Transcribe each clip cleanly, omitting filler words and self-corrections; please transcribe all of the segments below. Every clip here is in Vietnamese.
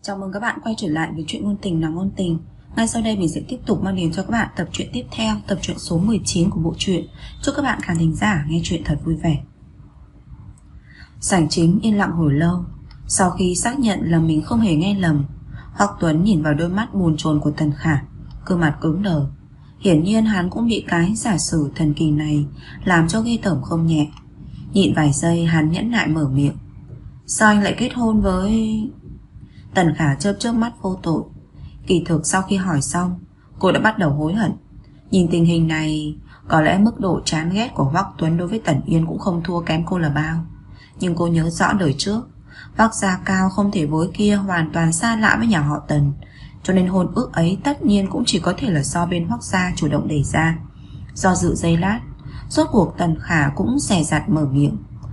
Chào mừng các bạn quay trở lại với truyện ngôn tình nóng ngôn tình. Ngay sau đây mình sẽ tiếp tục mang đến cho các bạn tập truyện tiếp theo, tập truyện số 19 của bộ truyện. Chúc các bạn khán thính giả nghe truyện thật vui vẻ. Sảnh chính yên lặng hồi lâu. Sau khi xác nhận là mình không hề nghe lầm, Hoắc Tuấn nhìn vào đôi mắt buồn chồn của Tần Khả, gương mặt cứng đờ. Hiển nhiên hắn cũng bị cái giả sử thần kỳ này làm cho ghê tởm không nhẹ. Nhịn vài giây hắn nhẫn nại mở miệng. Sao anh lại kết hôn với... Tần Khả chớp chớp mắt vô tội. Kỳ thực sau khi hỏi xong, cô đã bắt đầu hối hận. Nhìn tình hình này, có lẽ mức độ chán ghét của Hoắc Tuấn đối với Tần Yên cũng không thua kém cô là bao. Nhưng cô nhớ rõ đời trước, Hoắc gia Cao không thể với kia hoàn toàn xa lạ với nhà họ Tần, cho nên hôn ước ấy tất nhiên cũng chỉ có thể là do bên Hoắc gia chủ động đề ra. Do dự giây lát, rốt cuộc Tần Khả cũng dè dặt mở miệng.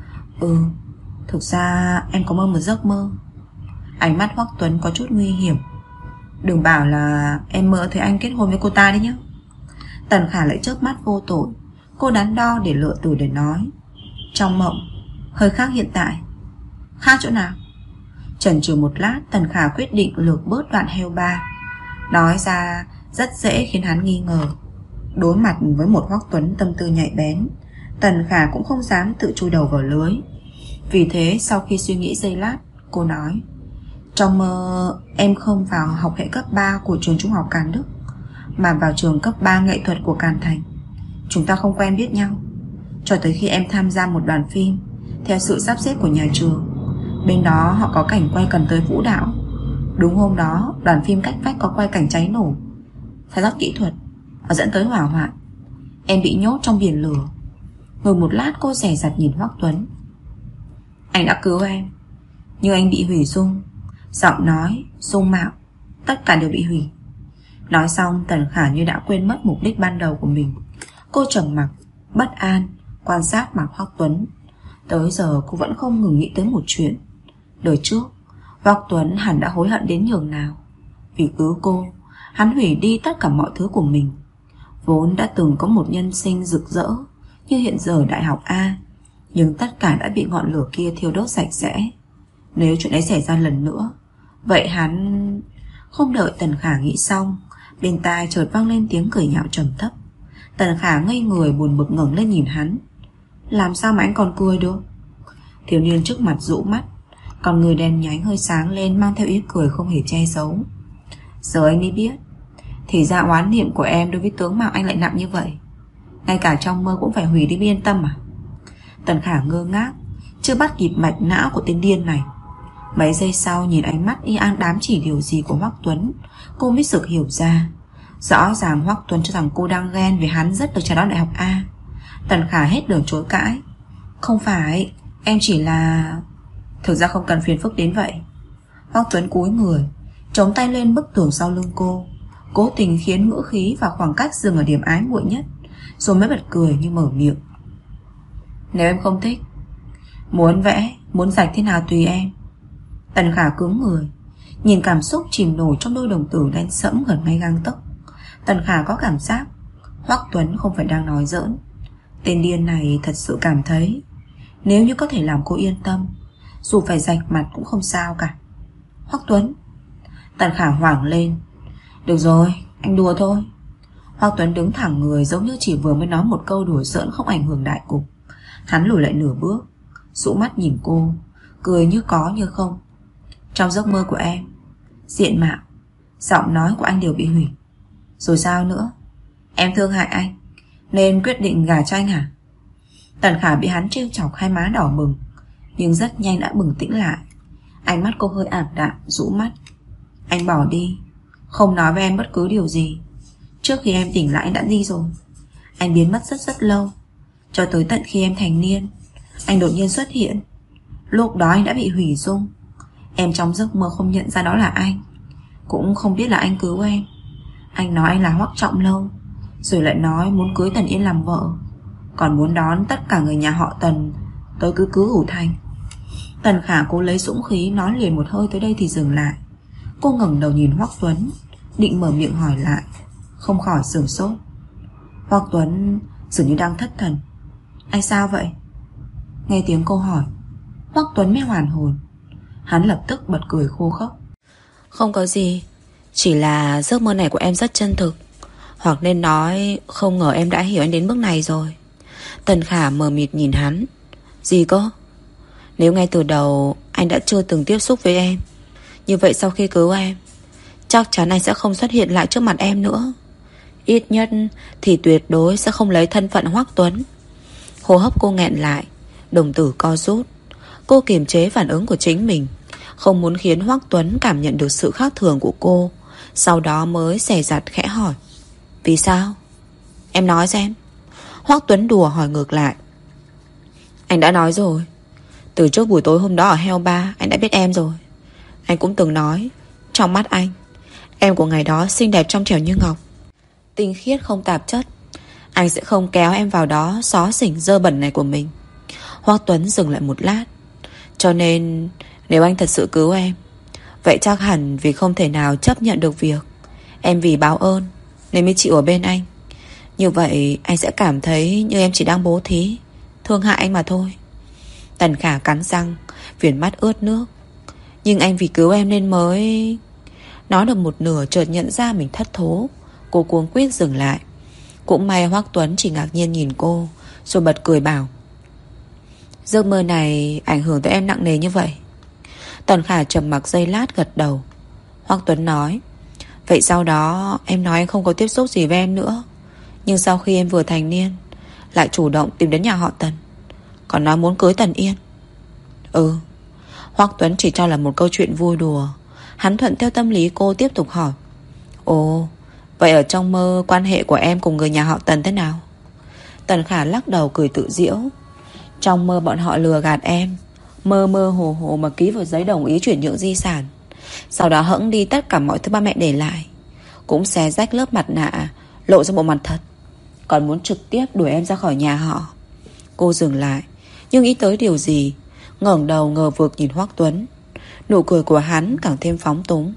Thực ra em có mơ một giấc mơ. Ánh mắt Hoắc Tuấn có chút nguy hiểm. Đừng bảo là em mơ thấy anh kết hôn với cô ta đấy nhá. Tần Khả lại chớp mắt vô tội. Cô đắn đo để lựa từ để nói. Trong mộng hơi khác hiện tại. Khác chỗ nào? Chần chừ một lát, Tần Khả quyết định lược bớt đoạn heo ba. Nói ra rất dễ khiến hắn nghi ngờ. Đối mặt với một Hoắc Tuấn tâm tư nhạy bén, Tần Khả cũng không dám tự chui đầu vào lưới. Vì thế sau khi suy nghĩ giây lát, cô nói. Trong mơ em không vào học hệ cấp 3 của trường trung học Càn Đức, mà vào trường cấp 3 nghệ thuật của Càn Thành. Chúng ta không quen biết nhau cho tới khi em tham gia một đoàn phim theo sự sắp xếp của nhà trường. Bên đó họ có cảnh quay cần tới vũ đạo. Đúng hôm đó đoàn phim cách vách có quay cảnh cháy nổ, phải rất kỹ thuật và dẫn tới hỏa hoạn. Em bị nhốt trong biển lửa. Ngồi một lát cô dè dặt nhìn Hoắc Tuấn. Anh đã cứu em, nhưng anh bị hủy dung. Giọng nói, dung mạo, tất cả đều bị hủy. Nói xong Tần Khả như đã quên mất mục đích ban đầu của mình. Cô trầm mặc, bất an, quan sát mặt Hoắc Tuấn. Tới giờ cô vẫn không ngừng nghĩ tới một chuyện. Đời trước Hoắc Tuấn hẳn đã hối hận đến nhường nào. Vì cứu cô, hắn hủy đi tất cả mọi thứ của mình. Vốn đã từng có một nhân sinh rực rỡ như hiện giờ đại học A, nhưng tất cả đã bị ngọn lửa kia thiêu đốt sạch sẽ. Nếu chuyện ấy xảy ra lần nữa, vậy hắn... Không đợi Tần Khả nghĩ xong, bên tai chợt vang lên tiếng cười nhạo trầm thấp. Tần Khả ngây người buồn bực ngẩng lên nhìn hắn. Làm sao mà anh còn cười được? Thiếu niên trước mặt rũ mắt, còn người đen nhánh hơi sáng lên, mang theo ý cười không hề che giấu. Giờ anh mới biết, thì ra oán niệm của em đối với tướng mạo anh lại nặng như vậy. Ngay cả trong mơ cũng phải hủy đi mới yên tâm à? Tần Khả ngơ ngác, chưa bắt kịp mạch não của tên điên này. Mấy giây sau nhìn ánh mắt y an đám chỉ điều gì của Hoắc Tuấn, cô mới sực hiểu ra. Rõ ràng Hoắc Tuấn cho rằng cô đang ghen vì hắn rất được chào đón đại học A. Tần Khả hết đường chối cãi. Không phải, em chỉ là... Thực ra không cần phiền phức đến vậy. Hoắc Tuấn cúi người, chống tay lên bức tường sau lưng cô, cố tình khiến ngữ khí và khoảng cách dừng ở điểm ái muội nhất, rồi mới bật cười như mở miệng. Nếu em không thích, muốn vẽ, muốn rạch thế nào tùy em. Tần Khả cứng người, nhìn cảm xúc chìm nổi trong đôi đồng tử đen sẫm gần ngay gang tấc. Tần Khả có cảm giác Hoắc Tuấn không phải đang nói giỡn. Tên điên này thật sự cảm thấy nếu như có thể làm cô yên tâm, dù phải rạch mặt cũng không sao cả. Hoắc Tuấn. Tần Khả hoảng lên. Được rồi, anh đùa thôi. Hoắc Tuấn đứng thẳng người, giống như chỉ vừa mới nói một câu đùa giỡn không ảnh hưởng đại cục. Hắn lùi lại nửa bước, dụ mắt nhìn cô, cười như có như không. Trong giấc mơ của em, diện mạo, giọng nói của anh đều bị hủy. Rồi sao nữa? Em thương hại anh nên quyết định gả cho anh hả? Tần Khả bị hắn trêu chọc, hai má đỏ bừng, nhưng rất nhanh đã bừng tĩnh lại. Ánh mắt cô hơi ảm đạm, rũ mắt. Anh bỏ đi, không nói với em bất cứ điều gì. Trước khi em tỉnh lại anh đã đi rồi. Anh biến mất rất rất lâu, cho tới tận khi em thành niên, anh đột nhiên xuất hiện. Lúc đó anh đã bị hủy dung. Em trong giấc mơ không nhận ra đó là anh, cũng không biết là anh cứu em. Anh nói anh là Hoắc Trọng Lâu, rồi lại nói muốn cưới Tần Yên làm vợ, còn muốn đón tất cả người nhà họ Tần tới cứ Hữu Thành. Tần Khả cố lấy dũng khí nói liền một hơi tới đây thì dừng lại. Cô ngẩng đầu nhìn Hoắc Tuấn, định mở miệng hỏi lại, không khỏi sửng sốt. Hoắc Tuấn dường như đang thất thần. Anh sao vậy? Nghe tiếng cô hỏi, Hoắc Tuấn mới hoàn hồn. Hắn lập tức bật cười khô khốc. Không có gì, chỉ là giấc mơ này của em rất chân thực. Hoặc nên nói không ngờ em đã hiểu anh đến mức này rồi. Tần Khả mờ mịt nhìn hắn. Gì cơ? Nếu ngay từ đầu anh đã chưa từng tiếp xúc với em, như vậy sau khi cứu em, chắc chắn anh sẽ không xuất hiện lại trước mặt em nữa. Ít nhất thì tuyệt đối sẽ không lấy thân phận Hoắc Tuấn. Hô hấp cô nghẹn lại, đồng tử co rút. Cô kiềm chế phản ứng của chính mình, không muốn khiến Hoắc Tuấn cảm nhận được sự khác thường của cô. Sau đó mới dè dặt khẽ hỏi. Vì sao? Em nói xem. Hoắc Tuấn đùa hỏi ngược lại. Anh đã nói rồi. Từ trước buổi tối hôm đó ở Hell Bar, anh đã biết em rồi. Anh cũng từng nói, trong mắt anh, em của ngày đó xinh đẹp trong trẻo như ngọc, tinh khiết không tạp chất. Anh sẽ không kéo em vào đó xó xỉnh dơ bẩn này của mình. Hoắc Tuấn dừng lại một lát. Cho nên nếu anh thật sự cứu em, vậy chắc hẳn vì không thể nào chấp nhận được việc em vì báo ơn nên mới chịu ở bên anh. Như vậy anh sẽ cảm thấy như em chỉ đang bố thí, thương hại anh mà thôi. Tần Khả cắn răng, viền mắt ướt nước. Nhưng anh vì cứu em nên mới... Nói được một nửa chợt nhận ra mình thất thố. Cô cuống quýt dừng lại. Cũng may Hoắc Tuấn chỉ ngạc nhiên nhìn cô, rồi bật cười bảo. Giấc mơ này ảnh hưởng tới em nặng nề như vậy? Tần Khả trầm mặc giây lát gật đầu. Hoắc Tuấn nói. Vậy sau đó em nói anh không có tiếp xúc gì với em nữa, nhưng sau khi em vừa thành niên lại chủ động tìm đến nhà họ Tần, còn nói muốn cưới Tần Yên. Hoắc Tuấn chỉ cho là một câu chuyện vui đùa. Hắn thuận theo tâm lý cô tiếp tục hỏi. Ồ, vậy ở trong mơ quan hệ của em cùng người nhà họ Tần thế nào? Tần Khả lắc đầu cười tự giễu. Trong mơ bọn họ lừa gạt em, mơ mơ hồ hồ mà ký vào giấy đồng ý chuyển nhượng di sản, sau đó hẫng đi tất cả mọi thứ ba mẹ để lại, cũng xé rách lớp mặt nạ, lộ ra bộ mặt thật, còn muốn trực tiếp đuổi em ra khỏi nhà họ. Cô dừng lại, nhưng nghĩ tới điều gì, ngẩng đầu ngờ vực nhìn Hoắc Tuấn. Nụ cười của hắn càng thêm phóng túng.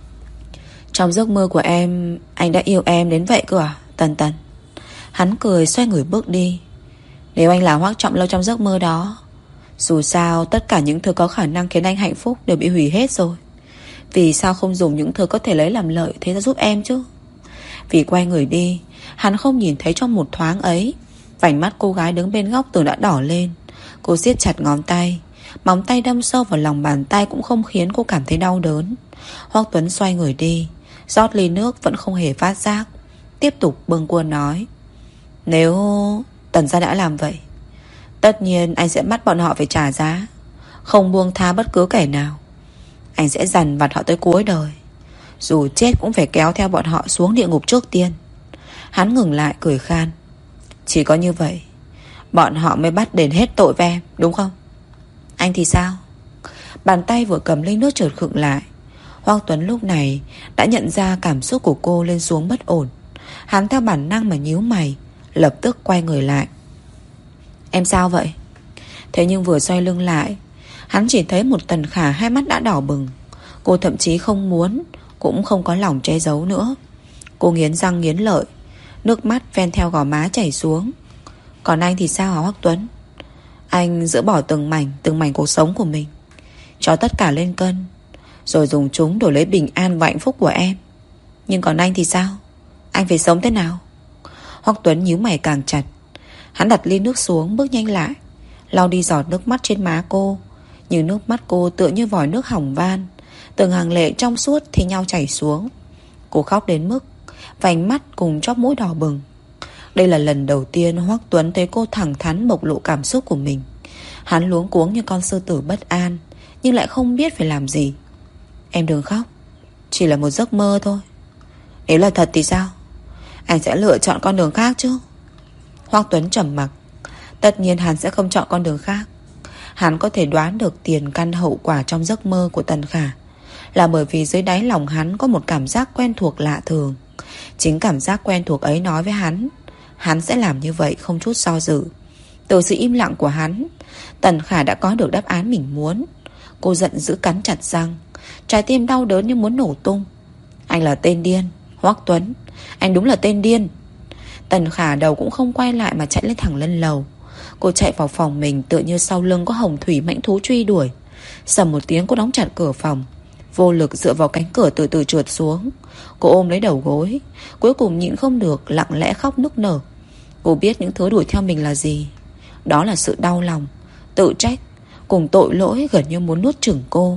Trong giấc mơ của em, anh đã yêu em đến vậy cơ à, Tần Tần? Hắn cười xoay người bước đi. Nếu anh là Hoắc Trọng Lâu trong giấc mơ đó, dù sao tất cả những thứ có khả năng khiến anh hạnh phúc đều bị hủy hết rồi. Vì sao không dùng những thứ có thể lấy làm lợi thế ra giúp em chứ? Vì quay người đi, hắn không nhìn thấy trong một thoáng ấy, vành mắt cô gái đứng bên góc tường đã đỏ lên. Cô siết chặt ngón tay, móng tay đâm sâu vào lòng bàn tay cũng không khiến cô cảm thấy đau đớn. Hoắc Tuấn xoay người đi, rót ly nước vẫn không hề phát giác, tiếp tục bâng quơ nói. Nếu Tần gia đã làm vậy, tất nhiên anh sẽ bắt bọn họ phải trả giá, không buông tha bất cứ kẻ nào. Anh sẽ dằn vặt họ tới cuối đời, dù chết cũng phải kéo theo bọn họ xuống địa ngục trước tiên. Hắn ngừng lại cười khan. Chỉ có như vậy bọn họ mới bắt đền hết tội với em, đúng không? Anh thì sao? Bàn tay vừa cầm ly nước chợt khựng lại. Hoắc Tuấn lúc này đã nhận ra cảm xúc của cô lên xuống bất ổn. Hắn theo bản năng mà nhíu mày, lập tức quay người lại. Em sao vậy? Thế nhưng vừa xoay lưng lại, hắn chỉ thấy một Tần Khả hai mắt đã đỏ bừng. Cô thậm chí không muốn, cũng không có lòng che giấu nữa. Cô nghiến răng nghiến lợi, nước mắt ven theo gò má chảy xuống. Còn anh thì sao hả Hoắc Tuấn? Anh dỡ bỏ từng mảnh cuộc sống của mình, cho tất cả lên cân, rồi dùng chúng đổi lấy bình an và hạnh phúc của em. Nhưng còn anh thì sao? Anh phải sống thế nào? Hoắc Tuấn nhíu mày càng chặt. Hắn đặt ly nước xuống, bước nhanh lại, lau đi giọt nước mắt trên má cô. Nhưng nước mắt cô tựa như vòi nước hỏng van, từng hàng lệ trong suốt thì nhau chảy xuống. Cô khóc đến mức vành mắt cùng chóp mũi đỏ bừng. Đây là lần đầu tiên Hoắc Tuấn thấy cô thẳng thắn bộc lộ cảm xúc của mình. Hắn luống cuống như con sư tử bất an, nhưng lại không biết phải làm gì. Em đừng khóc, chỉ là một giấc mơ thôi. Nếu là thật thì sao? Anh sẽ lựa chọn con đường khác chứ? Hoắc Tuấn trầm mặc. Tất nhiên hắn sẽ không chọn con đường khác. Hắn có thể đoán được tiền căn hậu quả trong giấc mơ của Tần Khả, là bởi vì dưới đáy lòng hắn có một cảm giác quen thuộc lạ thường. Chính cảm giác quen thuộc ấy nói với hắn sẽ làm như vậy không chút do dự. Từ sự im lặng của hắn, Tần Khả đã có được đáp án mình muốn. Cô giận dữ cắn chặt răng, trái tim đau đớn như muốn nổ tung. Anh là tên điên, Hoắc Tuấn, anh đúng là tên điên. Tần Khả đầu cũng không quay lại mà chạy lên thẳng lên lầu. Cô chạy vào phòng mình tựa như sau lưng có hồng thủy mãnh thú truy đuổi. Sầm một tiếng cô đóng chặt cửa phòng, Vô lực dựa vào cánh cửa từ từ trượt xuống. Cô ôm lấy đầu gối, cuối cùng nhịn không được lặng lẽ khóc nức nở. Cô biết những thứ đuổi theo mình là gì. Đó là sự đau lòng, tự trách cùng tội lỗi gần như muốn nuốt chửng cô.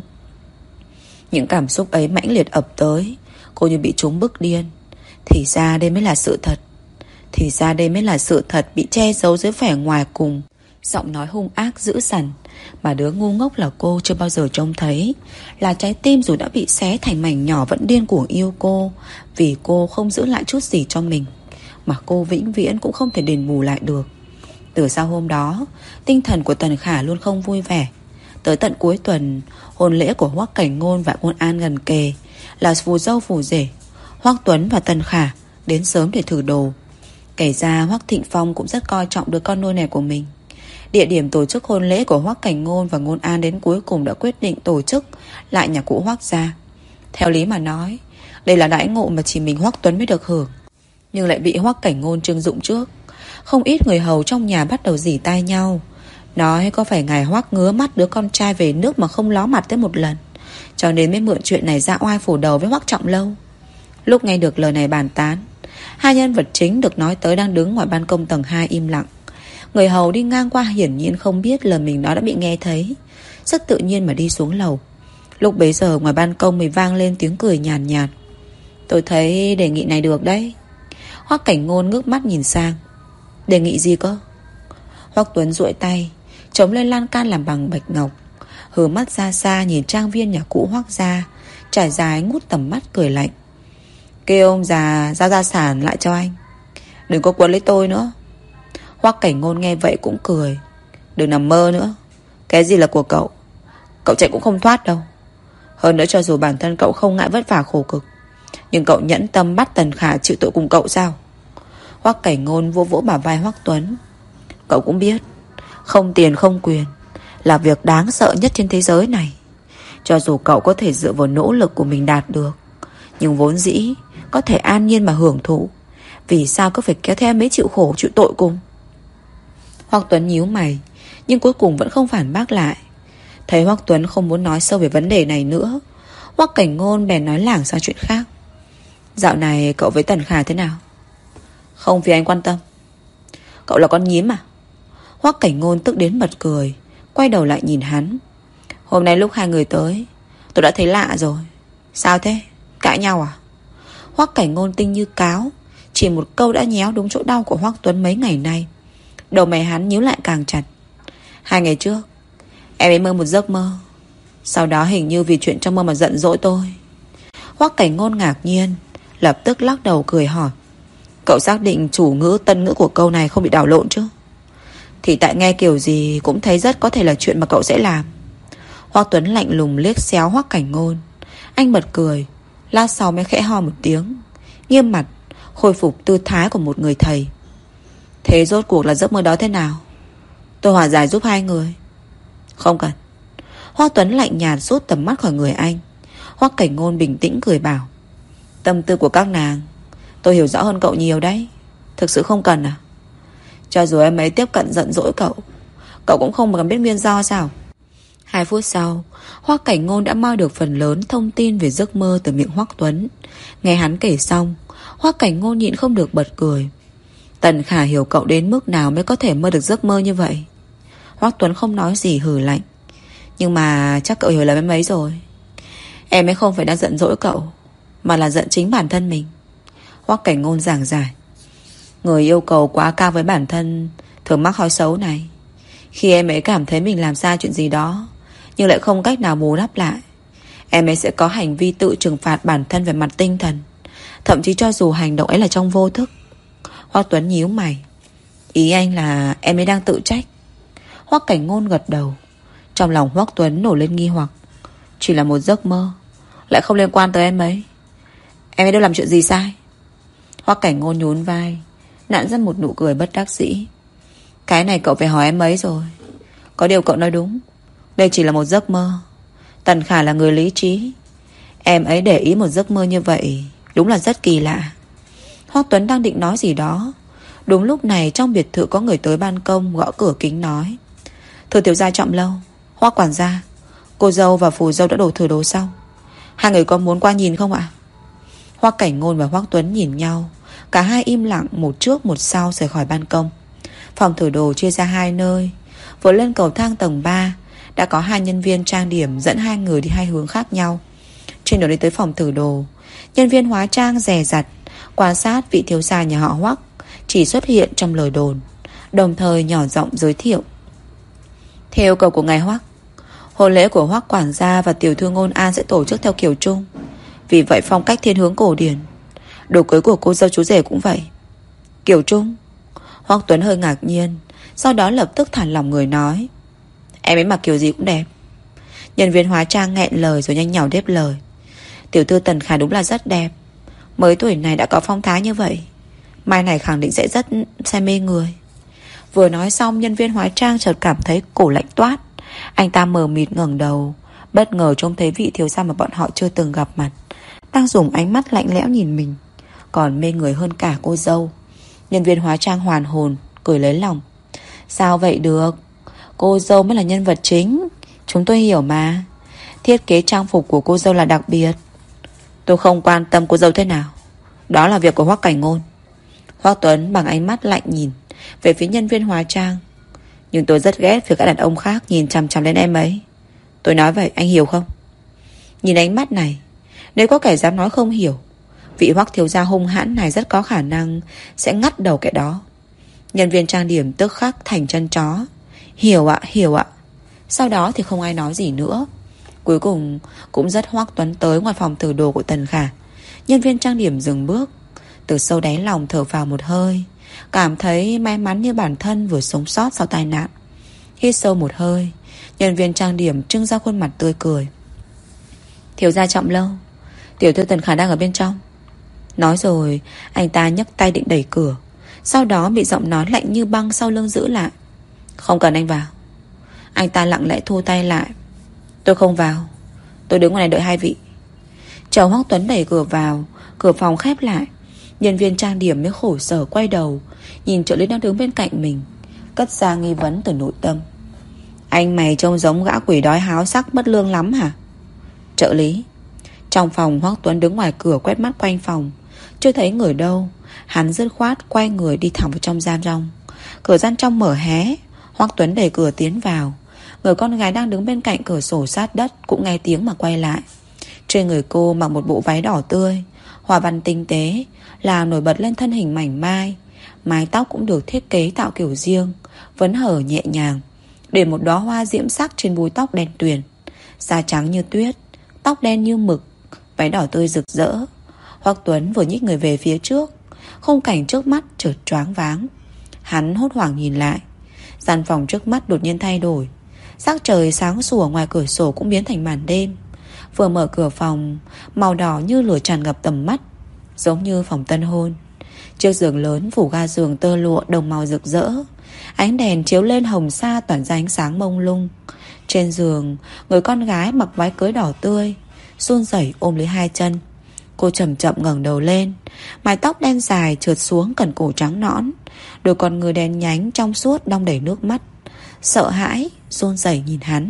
Những cảm xúc ấy mãnh liệt ập tới, cô như bị trúng bức điên. Thì ra đây mới là sự thật. Thì ra đây mới là sự thật bị che giấu dưới vẻ ngoài cùng giọng nói hung ác dữ dằn mà đứa ngu ngốc là cô chưa bao giờ trông thấy. Là trái tim dù đã bị xé thành mảnh nhỏ vẫn điên cuồng yêu cô, vì cô không giữ lại chút gì cho mình, mà cô vĩnh viễn cũng không thể đền bù lại được. Từ sau hôm đó, tinh thần của Tần Khả luôn không vui vẻ. Tới tận cuối tuần, hôn lễ của Hoắc Cảnh Ngôn và Ngôn An gần kề, là phù dâu phù rể, Hoắc Tuấn và Tần Khả đến sớm để thử đồ. Kể ra Hoắc Thịnh Phong cũng rất coi trọng đứa con nuôi này của mình. Địa điểm tổ chức hôn lễ của Hoắc Cảnh Ngôn và Ngôn An đến cuối cùng đã quyết định tổ chức lại nhà cũ Hoắc gia. Theo lý mà nói, đây là đãi ngộ mà chỉ mình Hoắc Tuấn mới được hưởng, nhưng lại bị Hoắc Cảnh Ngôn trưng dụng trước. Không ít người hầu trong nhà bắt đầu rỉ tai nhau, nói có phải ngài Hoắc ngứa mắt đứa con trai về nước mà không ló mặt tới một lần, cho nên mới mượn chuyện này ra oai phủ đầu với Hoắc Trọng Lâu. Lúc nghe được lời này bàn tán, hai nhân vật chính được nói tới đang đứng ngoài ban công tầng 2 im lặng. Người hầu đi ngang qua hiển nhiên không biết lời mình nói đã bị nghe thấy, rất tự nhiên mà đi xuống lầu. Lúc bấy giờ ngoài ban công mới vang lên tiếng cười nhàn nhạt. Tôi thấy đề nghị này được đấy. Hoắc Cảnh Ngôn ngước mắt nhìn sang. Đề nghị gì cơ? Hoắc Tuấn duỗi tay chống lên lan can làm bằng bạch ngọc, hướng mắt ra xa nhìn trang viên nhà cũ Hoắc gia, trải dài ngút tầm mắt cười lạnh. Kêu ông già giao gia sản lại cho anh, đừng có quấn lấy tôi nữa. Hoắc Cảnh Ngôn nghe vậy cũng cười. Đừng nằm mơ nữa. Cái gì là của cậu, cậu chạy cũng không thoát đâu. Hơn nữa cho dù bản thân cậu không ngại vất vả khổ cực, nhưng cậu nhẫn tâm bắt Tần Khả chịu tội cùng cậu sao? Hoắc Cảnh Ngôn vỗ vỗ bả vai Hoắc Tuấn. Cậu cũng biết, không tiền không quyền là việc đáng sợ nhất trên thế giới này. Cho dù cậu có thể dựa vào nỗ lực của mình đạt được, nhưng vốn dĩ có thể an nhiên mà hưởng thụ, vì sao cứ phải kéo theo mấy chịu khổ chịu tội cùng? Hoắc Tuấn nhíu mày, nhưng cuối cùng vẫn không phản bác lại. Thấy Hoắc Tuấn không muốn nói sâu về vấn đề này nữa, Hoắc Cảnh Ngôn bèn nói lảng sang chuyện khác. Dạo này cậu với Tần Khả thế nào? Không vì anh quan tâm. Cậu là con nhím à? Hoắc Cảnh Ngôn tức đến bật cười, quay đầu lại nhìn hắn. Hôm nay lúc hai người tới, tôi đã thấy lạ rồi. Sao thế? Cãi nhau à? Hoắc Cảnh Ngôn tinh như cáo, chỉ một câu đã nhéo đúng chỗ đau của Hoắc Tuấn mấy ngày nay. Đầu mày hắn nhíu lại càng chặt. 2 ngày trước em ấy mơ một giấc mơ, sau đó hình như vì chuyện trong mơ mà giận dỗi tôi. Hoắc Cảnh Ngôn ngạc nhiên, lập tức lắc đầu cười hỏi. Cậu xác định chủ ngữ tân ngữ của câu này không bị đảo lộn chứ? Thì tại nghe kiểu gì cũng thấy rất có thể là chuyện mà cậu sẽ làm. Hoắc Tuấn lạnh lùng liếc xéo Hoắc Cảnh Ngôn. Anh bật cười, lát sau mới khẽ ho một tiếng, nghiêm mặt khôi phục tư thái của một người thầy. Thế rốt cuộc là giấc mơ đó thế nào? Tôi hòa giải giúp hai người. Không cần. Hoắc Tuấn lạnh nhạt rút tầm mắt khỏi người anh. Hoắc Cảnh Ngôn bình tĩnh cười bảo. Tâm tư của các nàng tôi hiểu rõ hơn cậu nhiều đấy. Thực sự không cần à? Cho dù em ấy tiếp cận giận dỗi cậu, cậu cũng không cần biết nguyên do sao? 2 phút sau, Hoắc Cảnh Ngôn đã moi được phần lớn thông tin về giấc mơ từ miệng Hoắc Tuấn. Nghe hắn kể xong, Hoắc Cảnh Ngôn nhịn không được bật cười. Tần Khả hiểu cậu đến mức nào mới có thể mơ được giấc mơ như vậy? Hoắc Tuấn không nói gì, hừ lạnh. Nhưng mà chắc cậu hiểu lầm em ấy rồi. Em ấy không phải đang giận dỗi cậu, mà là giận chính bản thân mình. Hoắc Cảnh Ngôn giảng giải. Người yêu cầu quá cao với bản thân thường mắc thói xấu này. Khi em ấy cảm thấy mình làm sai chuyện gì đó, nhưng lại không cách nào bù đắp lại, em ấy sẽ có hành vi tự trừng phạt bản thân về mặt tinh thần, thậm chí cho dù hành động ấy là trong vô thức. Hoắc Tuấn nhíu mày. Ý anh là em ấy đang tự trách? Hoắc Cảnh Ngôn gật đầu. Trong lòng Hoắc Tuấn nổi lên nghi hoặc. Chỉ là một giấc mơ, lại không liên quan tới em ấy. Em ấy đâu làm chuyện gì sai? Hoắc Cảnh Ngôn nhún vai, nặn ra một nụ cười bất đắc dĩ. Cái này cậu phải hỏi em ấy rồi. Có điều cậu nói đúng, đây chỉ là một giấc mơ. Tần Khả là người lý trí, em ấy để ý một giấc mơ như vậy đúng là rất kỳ lạ. Hoắc Tuấn đang định nói gì đó, đúng lúc này trong biệt thự có người tới ban công gõ cửa kính nói. Thưa tiểu gia Trọng Lâu, Hoắc quản gia, cô dâu và phù dâu đã đổ thừa đồ xong. Hai người có muốn qua nhìn không ạ? Hoắc Cảnh Ngôn và Hoắc Tuấn nhìn nhau. Cả hai im lặng, một trước một sau rời khỏi ban công. Phòng thử đồ chia ra hai nơi. Vừa lên cầu thang tầng 3, đã có hai nhân viên trang điểm dẫn hai người đi hai hướng khác nhau. Trên đường đi tới phòng thử đồ, nhân viên hóa trang dè dặt quan sát vị thiếu gia nhà họ Hoắc chỉ xuất hiện trong lời đồn, đồng thời nhỏ giọng giới thiệu. Theo yêu cầu của ngài Hoắc, hôn lễ của Hoắc quản gia và tiểu thư Ngôn An sẽ tổ chức theo kiểu Trung. Vì vậy phong cách thiên hướng cổ điển. Đồ cưới của cô dâu chú rể cũng vậy. Kiểu Trung? Hoắc Tuấn hơi ngạc nhiên, sau đó lập tức thản lòng người nói. Em ấy mặc kiểu gì cũng đẹp. Nhân viên hóa trang nghẹn lời rồi nhanh nhảu đáp lời. Tiểu thư Tần Khả đúng là rất đẹp. Mới tuổi này đã có phong thái như vậy, mai này khẳng định sẽ rất say mê người. Vừa nói xong, nhân viên hóa trang chợt cảm thấy cổ lạnh toát. Anh ta mờ mịt ngẩng đầu, bất ngờ trông thấy vị thiếu gia mà bọn họ chưa từng gặp mặt đang dùng ánh mắt lạnh lẽo nhìn mình, còn mê người hơn cả cô dâu. Nhân viên hóa trang hoàn hồn, cười lấy lòng. Sao vậy được? Cô dâu mới là nhân vật chính, chúng tôi hiểu mà. Thiết kế trang phục của cô dâu là đặc biệt. Tôi không quan tâm cô dâu thế nào, đó là việc của Hoắc Cảnh Ngôn. Hoắc Tuấn bằng ánh mắt lạnh nhìn về phía nhân viên hóa trang. Nhưng tôi rất ghét việc các đàn ông khác nhìn chằm chằm lên em ấy. Tôi nói vậy anh hiểu không? Nhìn ánh mắt này, nếu có kẻ dám nói không hiểu, vị Hoắc thiếu gia hung hãn này rất có khả năng sẽ ngắt đầu kẻ đó. Nhân viên trang điểm tức khắc thành chân chó. Hiểu ạ, hiểu ạ. Sau đó thì không ai nói gì nữa. Cuối cùng cũng dắt Hoắc Tuấn tới ngoài phòng thử đồ của Tần Khả. Nhân viên trang điểm dừng bước, từ sâu đáy lòng thở vào một hơi, cảm thấy may mắn như bản thân vừa sống sót sau tai nạn. Hít sâu một hơi, nhân viên trang điểm trưng ra khuôn mặt tươi cười. Thiếu gia Trọng Lâu, tiểu thư Tần Khả đang ở bên trong. Nói rồi anh ta nhấc tay định đẩy cửa, sau đó bị giọng nói lạnh như băng sau lưng giữ lại. Không cần anh vào. Anh ta lặng lẽ thu tay lại. Tôi không vào, tôi đứng ngoài này đợi hai vị. Chờ Hoắc Tuấn đẩy cửa vào, cửa phòng khép lại, nhân viên trang điểm mới khổ sở quay đầu nhìn trợ lý đang đứng bên cạnh mình, cất ra nghi vấn từ nội tâm. Anh mày trông giống gã quỷ đói háo sắc bất lương lắm hả? Trợ lý. Trong phòng, Hoắc Tuấn đứng ngoài cửa quét mắt quanh phòng, chưa thấy người đâu. Hắn dứt khoát quay người đi thẳng vào trong gian trong. Cửa gian trong mở hé, Hoắc Tuấn đẩy cửa tiến vào. Người con gái đang đứng bên cạnh cửa sổ sát đất cũng nghe tiếng mà quay lại. Trên người cô mặc một bộ váy đỏ tươi, hoa văn tinh tế, làm nổi bật lên thân hình mảnh mai. Mái tóc cũng được thiết kế tạo kiểu riêng, vấn hở nhẹ nhàng, để một đóa hoa diễm sắc trên búi tóc đen tuyền. Da trắng như tuyết, tóc đen như mực, váy đỏ tươi rực rỡ. Hoắc Tuấn vừa nhích người về phía trước, khung cảnh trước mắt chợt choáng váng. Hắn hốt hoảng nhìn lại, gian phòng trước mắt đột nhiên thay đổi. Sắc trời sáng sủa ngoài cửa sổ cũng biến thành màn đêm. Vừa mở cửa phòng, màu đỏ như lửa tràn ngập tầm mắt, giống như phòng tân hôn. Chiếc giường lớn phủ ga giường tơ lụa đồng màu rực rỡ, ánh đèn chiếu lên hồng sa tỏa ra ánh sáng mông lung. Trên giường, người con gái mặc váy cưới đỏ tươi, run rẩy ôm lấy hai chân. Cô chậm chậm ngẩng đầu lên, mái tóc đen dài trượt xuống cẩn cổ trắng nõn, đôi con người đen nhánh trong suốt đong đầy nước mắt, sợ hãi run rẩy nhìn hắn.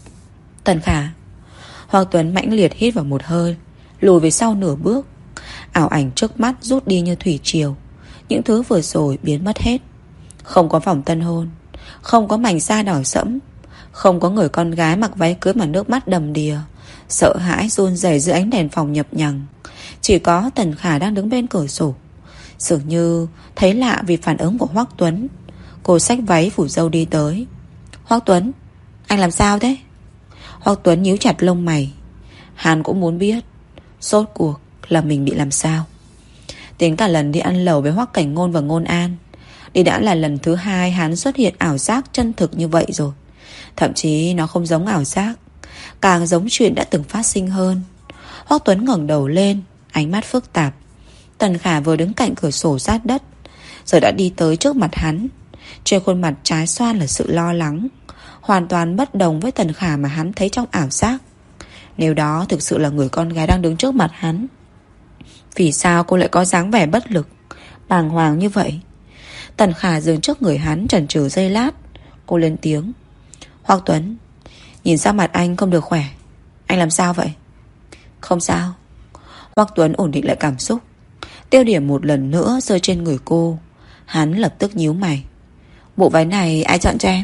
Tần Khả. Hoắc Tuấn mãnh liệt hít vào một hơi, lùi về sau nửa bước. Ảo ảnh trước mắt rút đi như thủy triều, những thứ vừa rồi biến mất hết. Không có phòng tân hôn, không có mảnh sa đỏ sẫm, không có người con gái mặc váy cưới mà nước mắt đầm đìa, sợ hãi run rẩy dưới ánh đèn phòng nhập nhằng. Chỉ có Tần Khả đang đứng bên cửa sổ. Dường như thấy lạ vì phản ứng của Hoắc Tuấn, cô xách váy phủ râu đi tới. Hoắc Tuấn, anh làm sao thế? Hoắc Tuấn nhíu chặt lông mày. Hắn cũng muốn biết rốt cuộc là mình bị làm sao. Tính cả lần đi ăn lẩu với Hoắc Cảnh Ngôn và Ngôn An, đi đã là lần thứ hai hắn xuất hiện ảo giác chân thực như vậy rồi. Thậm chí nó không giống ảo giác, càng giống chuyện đã từng phát sinh hơn. Hoắc Tuấn ngẩng đầu lên, ánh mắt phức tạp. Tần Khả vừa đứng cạnh cửa sổ sát đất, giờ đã đi tới trước mặt hắn. Trên khuôn mặt trái xoan là sự lo lắng, hoàn toàn bất đồng với Tần Khả mà hắn thấy trong ảo giác. Nếu đó thực sự là người con gái đang đứng trước mặt hắn, vì sao cô lại có dáng vẻ bất lực, bàng hoàng như vậy? Tần Khả dừng trước người hắn chần chừ giây lát. Cô lên tiếng. Hoắc Tuấn, nhìn sao mặt anh không được khỏe. Anh làm sao vậy? Không sao. Hoắc Tuấn ổn định lại cảm xúc. Tiêu điểm một lần nữa rơi trên người cô. Hắn lập tức nhíu mày. Bộ váy này ai chọn cho em?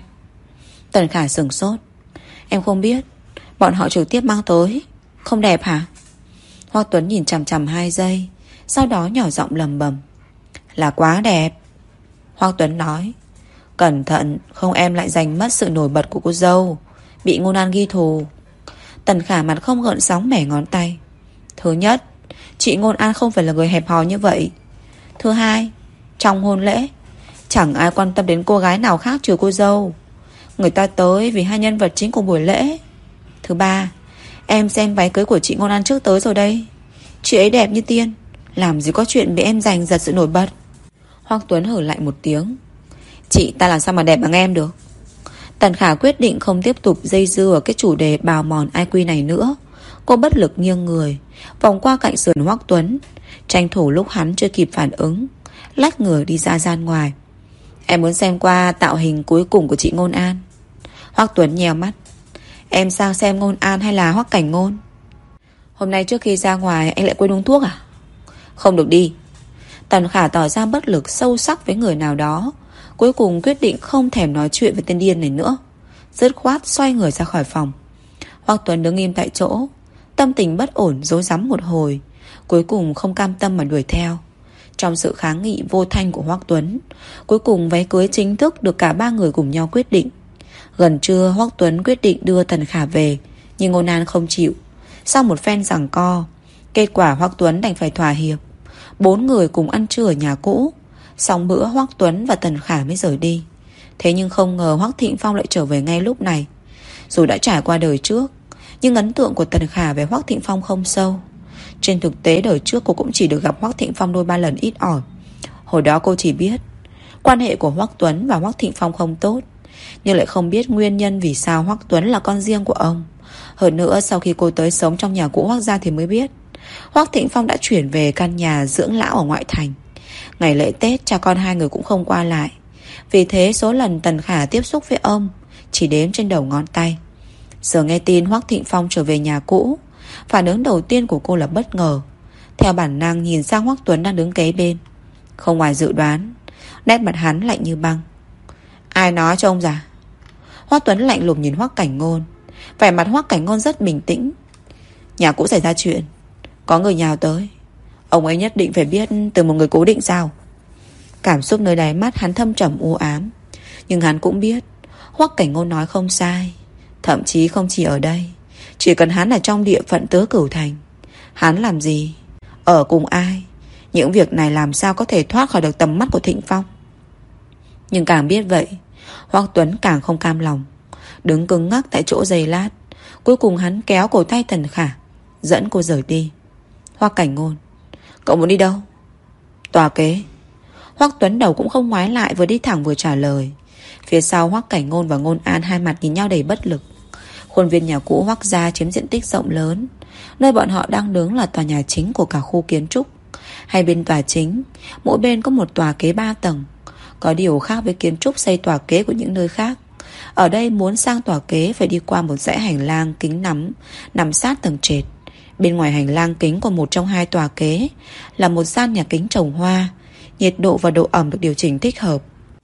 Tần Khả sửng sốt. Em không biết. Bọn họ trực tiếp mang tới. Không đẹp hả? Hoắc Tuấn nhìn chằm chằm 2 giây, sau đó nhỏ giọng lầm bầm. Là quá đẹp. Hoắc Tuấn nói. Cẩn thận, không em lại giành mất sự nổi bật của cô dâu, bị Ngôn An ghi thù. Tần Khả mặt không gợn sóng bẻ ngón tay. Thứ nhất, chị Ngôn An không phải là người hẹp hòi như vậy. Thứ hai, trong hôn lễ chẳng ai quan tâm đến cô gái nào khác trừ cô dâu. Người ta tới vì 2 nhân vật chính của buổi lễ. Thứ ba, em xem váy cưới của chị Ngôn An trước tới rồi đây. Chị ấy đẹp như tiên, làm gì có chuyện bị em giành giật sự nổi bật. Hoắc Tuấn hử lại một tiếng. Chị ta làm sao mà đẹp bằng em được. Tần Khả quyết định không tiếp tục dây dưa ở cái chủ đề bào mòn IQ này nữa. Cô bất lực nghiêng người, vòng qua cạnh sườn Hoắc Tuấn, tranh thủ lúc hắn chưa kịp phản ứng, lách người đi ra gian ngoài. Em muốn xem qua tạo hình cuối cùng của chị Ngôn An. Hoắc Tuấn nhèo mắt. Em sang xem Ngôn An hay là Hoắc Cảnh Ngôn? Hôm nay trước khi ra ngoài anh lại quên uống thuốc à? Không được đi. Tần Khả tỏ ra bất lực sâu sắc với người nào đó, cuối cùng quyết định không thèm nói chuyện với tên điên này nữa, dứt khoát xoay người ra khỏi phòng. Hoắc Tuấn đứng im tại chỗ, tâm tình bất ổn rối rắm một hồi, cuối cùng không cam tâm mà đuổi theo. Trong sự kháng nghị vô thanh của Hoắc Tuấn, cuối cùng váy cưới chính thức được cả 3 người cùng nhau quyết định. Gần trưa Hoắc Tuấn quyết định đưa Tần Khả về, nhưng Ngôn An không chịu. Sau một phen giằng co, kết quả Hoắc Tuấn đành phải thỏa hiệp. 4 người cùng ăn trưa ở nhà cũ. Xong bữa Hoắc Tuấn và Tần Khả mới rời đi. Thế nhưng không ngờ Hoắc Thịnh Phong lại trở về ngay lúc này. Dù đã trải qua đời trước, nhưng ấn tượng của Tần Khả về Hoắc Thịnh Phong không sâu. Trên thực tế đời trước cô cũng chỉ được gặp Hoắc Thịnh Phong đôi 3 lần ít ỏi. Hồi đó cô chỉ biết quan hệ của Hoắc Tuấn và Hoắc Thịnh Phong không tốt, nhưng lại không biết nguyên nhân vì sao Hoắc Tuấn là con riêng của ông. Hơn nữa sau khi cô tới sống trong nhà cũ Hoắc gia thì mới biết Hoắc Thịnh Phong đã chuyển về căn nhà dưỡng lão ở ngoại thành. Ngày lễ Tết cha con 2 người cũng không qua lại. Vì thế số lần Tần Khả tiếp xúc với ông chỉ đếm trên đầu ngón tay. Giờ nghe tin Hoắc Thịnh Phong trở về nhà cũ, phản ứng đầu tiên của cô là bất ngờ. Theo bản năng nhìn sang Hoắc Tuấn đang đứng kế bên. Không ngoài dự đoán, nét mặt hắn lạnh như băng. Ai nói cho ông già? Hoắc Tuấn lạnh lùng nhìn Hoắc Cảnh Ngôn. Vẻ mặt Hoắc Cảnh Ngôn rất bình tĩnh. Nhà cũ xảy ra chuyện, có người nhào tới, ông ấy nhất định phải biết từ một người cố định sao? Cảm xúc nơi đáy mắt hắn thâm trầm u ám. Nhưng hắn cũng biết Hoắc Cảnh Ngôn nói không sai. Thậm chí không chỉ ở đây, chỉ cần hắn ở trong địa phận Tứ Cửu Thành, hắn làm gì, ở cùng ai, những việc này làm sao có thể thoát khỏi được tầm mắt của Thịnh Phong. Nhưng càng biết vậy, Hoắc Tuấn càng không cam lòng. Đứng cứng ngắc tại chỗ giây lát, cuối cùng hắn kéo cổ tay Tần Khả, dẫn cô rời đi. Hoắc Cảnh Ngôn, cậu muốn đi đâu? Tòa kế. Hoắc Tuấn đầu cũng không ngoái lại, vừa đi thẳng vừa trả lời. Phía sau Hoắc Cảnh Ngôn và Ngôn An hai mặt nhìn nhau đầy bất lực. Khuôn viên nhà cũ Hoắc gia chiếm diện tích rộng lớn. Nơi bọn họ đang đứng là tòa nhà chính của cả khu kiến trúc. Hai bên tòa chính, mỗi bên có một tòa kế 3 tầng. Có điều khác với kiến trúc xây tòa kế của những nơi khác. Ở đây muốn sang tòa kế phải đi qua một dãy hành lang kính nằm sát tầng trệt. Bên ngoài hành lang kính của một trong 2 tòa kế là một gian nhà kính trồng hoa. Nhiệt độ và độ ẩm được điều chỉnh thích hợp.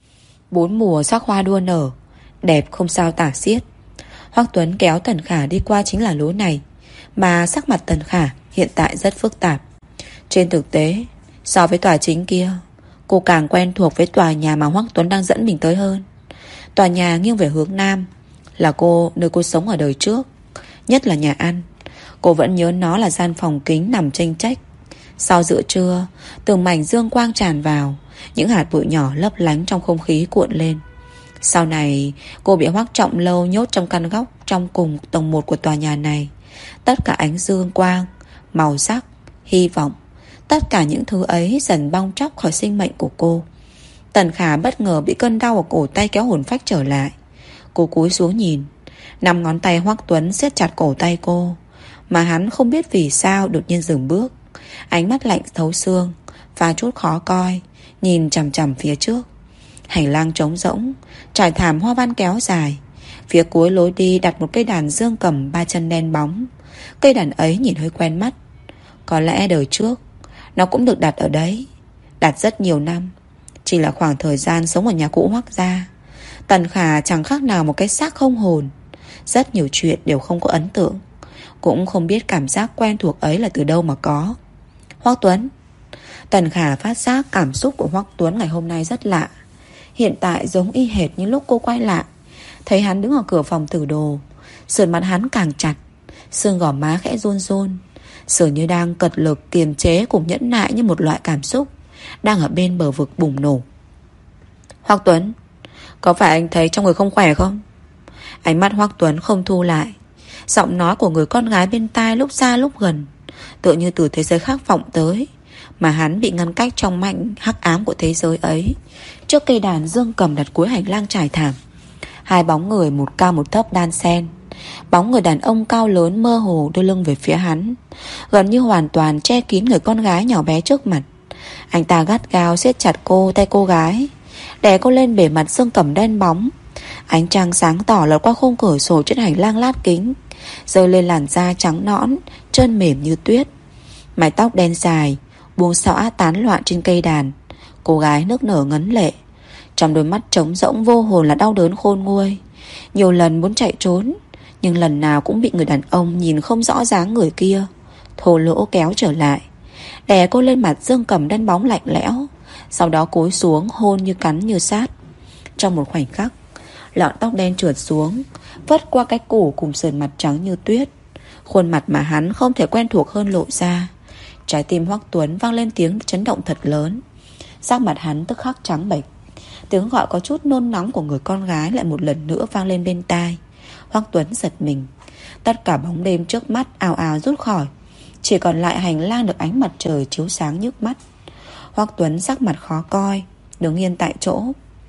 4 mùa sắc hoa đua nở, đẹp không sao tả xiết. Hoắc Tuấn kéo Tần Khả đi qua chính là lối này. Mà sắc mặt Tần Khả hiện tại rất phức tạp. Trên thực tế, so với tòa chính kia, cô càng quen thuộc với tòa nhà mà Hoắc Tuấn đang dẫn mình tới hơn. Tòa nhà nghiêng về hướng nam, là nơi cô sống ở đời trước. Nhất là nhà ăn. Cô vẫn nhớ nó là gian phòng kính nằm chênh chách. Sau giữa trưa, từng mảnh dương quang tràn vào, những hạt bụi nhỏ lấp lánh trong không khí cuộn lên. Sau này, cô bị Hoắc Trọng Lâu nhốt trong căn góc trong cùng tầng 1 của tòa nhà này. Tất cả ánh dương quang, màu sắc, hy vọng, tất cả những thứ ấy dần bong tróc khỏi sinh mệnh của cô. Tần Khả bất ngờ bị cơn đau ở cổ tay kéo hồn phách trở lại. Cô cúi xuống nhìn. 5 ngón tay Hoắc Tuấn siết chặt cổ tay cô, mà hắn không biết vì sao đột nhiên dừng bước. Ánh mắt lạnh thấu xương, pha chút khó coi, nhìn chằm chằm phía trước. Hành lang trống rỗng, trải thảm hoa văn kéo dài. Phía cuối lối đi đặt một cây đàn dương cầm 3 chân đen bóng. Cây đàn ấy nhìn hơi quen mắt. Có lẽ đời trước nó cũng được đặt ở đấy, đặt rất nhiều năm. Chỉ là khoảng thời gian sống ở nhà cũ Hoắc gia, Tần Khả chẳng khác nào một cái xác không hồn. Rất nhiều chuyện đều không có ấn tượng, cũng không biết cảm giác quen thuộc ấy là từ đâu mà có. Hoắc Tuấn. Tần Khả phát giác cảm xúc của Hoắc Tuấn ngày hôm nay rất lạ. Hiện tại giống y hệt như lúc cô quay lại, thấy hắn đứng ở cửa phòng thử đồ. Sườn mặt hắn càng chặt, xương gò má khẽ run run, dường như đang cật lực kiềm chế cùng nhẫn nại như một loại cảm xúc đang ở bên bờ vực bùng nổ. Hoắc Tuấn, có phải anh thấy trong người không khỏe không? Ánh mắt Hoắc Tuấn không thu lại. Giọng nói của người con gái bên tai lúc xa lúc gần, tựa như từ thế giới khác vọng tới, mà hắn bị ngăn cách trong mảnh hắc ám của thế giới ấy. Trước cây đàn dương cầm đặt cuối hành lang trải thảm, hai bóng người một cao một thấp đan xen. Bóng người đàn ông cao lớn mơ hồ đưa lưng về phía hắn, gần như hoàn toàn che kín người con gái nhỏ bé trước mặt. Anh ta gắt gao siết chặt tay cô gái, đè cô lên bề mặt dương cầm đen bóng. Ánh trăng sáng tỏ lọt qua khung cửa sổ trên hành lang lát kính, rơi lên làn da trắng nõn, trơn mềm như tuyết. Mái tóc đen dài buông xõa tán loạn trên cây đàn. Cô gái nức nở ngấn lệ, trong đôi mắt trống rỗng vô hồn là đau đớn khôn nguôi. Nhiều lần muốn chạy trốn, nhưng lần nào cũng bị người đàn ông nhìn không rõ dáng người kia thô lỗ kéo trở lại, đè cô lên mặt dương cầm đen bóng lạnh lẽo, sau đó cúi xuống hôn như cắn như sát. Trong một khoảnh khắc, lọn tóc đen trượt xuống, vất qua cái cổ cùng sườn mặt trắng như tuyết. Khuôn mặt mà hắn không thể quen thuộc hơn lộ ra. Trái tim Hoắc Tuấn vang lên tiếng chấn động thật lớn. Sắc mặt hắn tức khắc trắng bệch. Tiếng gọi có chút nôn nóng của người con gái lại một lần nữa vang lên bên tai. Hoắc Tuấn giật mình. Tất cả bóng đêm trước mắt ào ào rút khỏi, chỉ còn lại hành lang được ánh mặt trời chiếu sáng nhức mắt. Hoắc Tuấn sắc mặt khó coi, đứng yên tại chỗ.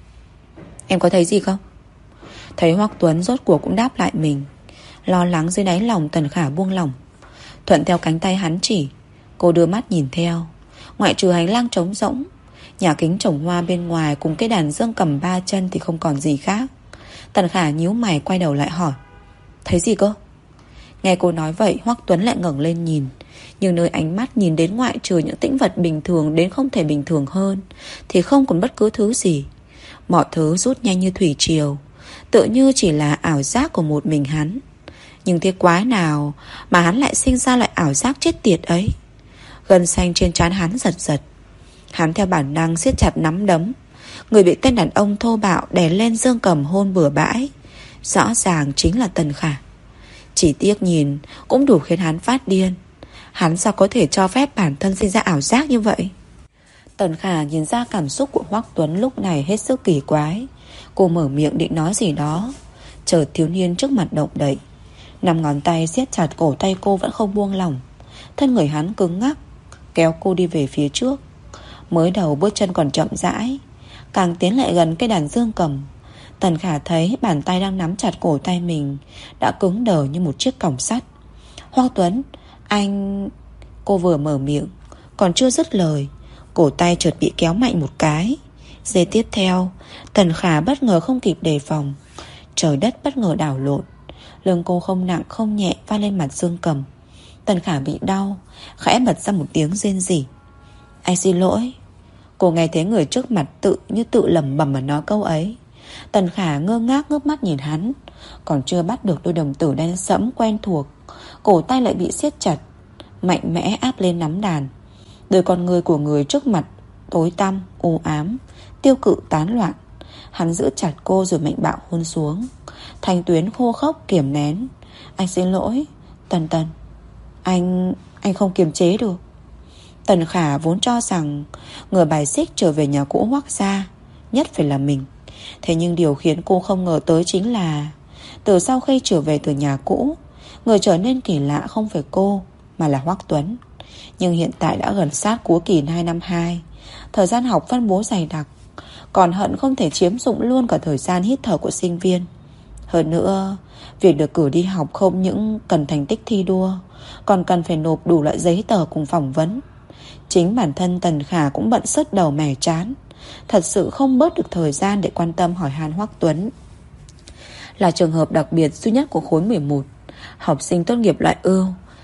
Em có thấy gì không? Thấy Hoắc Tuấn rốt cuộc cũng đáp lại mình. Lo lắng dưới đáy lòng Tần Khả buông lỏng, thuận theo cánh tay hắn chỉ. Cô đưa mắt nhìn theo. Ngoại trừ hành lang trống rỗng, nhà kính trồng hoa bên ngoài cùng cái đàn dương cầm ba chân thì không còn gì khác. Tần Khả nhíu mày quay đầu lại hỏi, thấy gì cơ? Nghe cô nói vậy, Hoắc Tuấn lại ngẩng lên nhìn, nhưng nơi ánh mắt nhìn đến ngoại trừ những tĩnh vật bình thường đến không thể bình thường hơn thì không còn bất cứ thứ gì. Mọi thứ rút nhanh như thủy triều, tựa như chỉ là ảo giác của một mình hắn. Nhưng thế quái nào mà hắn lại sinh ra loại ảo giác chết tiệt ấy? Gân xanh trên trán hắn giật giật. Hắn theo bản năng siết chặt nắm đấm. Người bị tên đàn ông thô bạo đè lên dương cầm hôn bừa bãi rõ ràng chính là Tần Khả. Chỉ tiếc nhìn cũng đủ khiến hắn phát điên. Hắn sao có thể cho phép bản thân sinh ra ảo giác như vậy? Tần Khả nhìn ra cảm xúc của Hoắc Tuấn lúc này hết sức kỳ quái. Cô mở miệng định nói gì đó, chợt thiếu niên trước mặt động đậy. 5 ngón tay siết chặt cổ tay cô vẫn không buông lỏng. Thân người hắn cứng ngắc, kéo cô đi về phía trước. Mới đầu bước chân còn chậm rãi, càng tiến lại gần cây đàn dương cầm, Tần Khả thấy bàn tay đang nắm chặt cổ tay mình đã cứng đờ như một chiếc còng sắt. Hoắc Tuấn, anh... Cô vừa mở miệng, còn chưa dứt lời, cổ tay chợt bị kéo mạnh một cái. Giây tiếp theo, Tần Khả bất ngờ không kịp đề phòng, trời đất bất ngờ đảo lộn. Lưng cô không nặng không nhẹ va lên mặt dương cầm. Tần Khả bị đau, khẽ bật ra một tiếng rên rỉ. Anh xin lỗi. Cô nghe thấy người trước mặt tự lẩm bẩm mà nói câu ấy. Tần Khả ngơ ngác ngước mắt nhìn hắn, còn chưa bắt được đôi đồng tử đen sẫm quen thuộc, cổ tay lại bị siết chặt, mạnh mẽ áp lên nắm đàn. Đôi con người của người trước mặt tối tăm, u ám, tiêu cự tán loạn. Hắn giữ chặt cô rồi mạnh bạo hôn xuống. Thanh tuyến khô khốc kiềm nén. Anh xin lỗi Tần Tần. Anh không kiềm chế được. Tần Khả vốn cho rằng người bài xích trở về nhà cũ Hoắc gia nhất phải là mình. Thế nhưng điều khiến cô không ngờ tới chính là từ sau khi trở về từ nhà cũ, người trở nên kỳ lạ không phải cô mà là Hoắc Tuấn. Nhưng hiện tại đã gần sát cuối kỳ 2 năm 2, thời gian học phân bố dày đặc, còn hận không thể chiếm dụng luôn cả thời gian hít thở của sinh viên. Hơn nữa, việc được cử đi học không những cần thành tích thi đua, còn cần phải nộp đủ loại giấy tờ cùng phỏng vấn. Chính bản thân Tần Khả cũng bận sứt đầu mẻ trán, thật sự không bớt được thời gian để quan tâm hỏi han Hoắc Tuấn. Là trường hợp đặc biệt duy nhất của khối 11, học sinh tốt nghiệp loại ưu,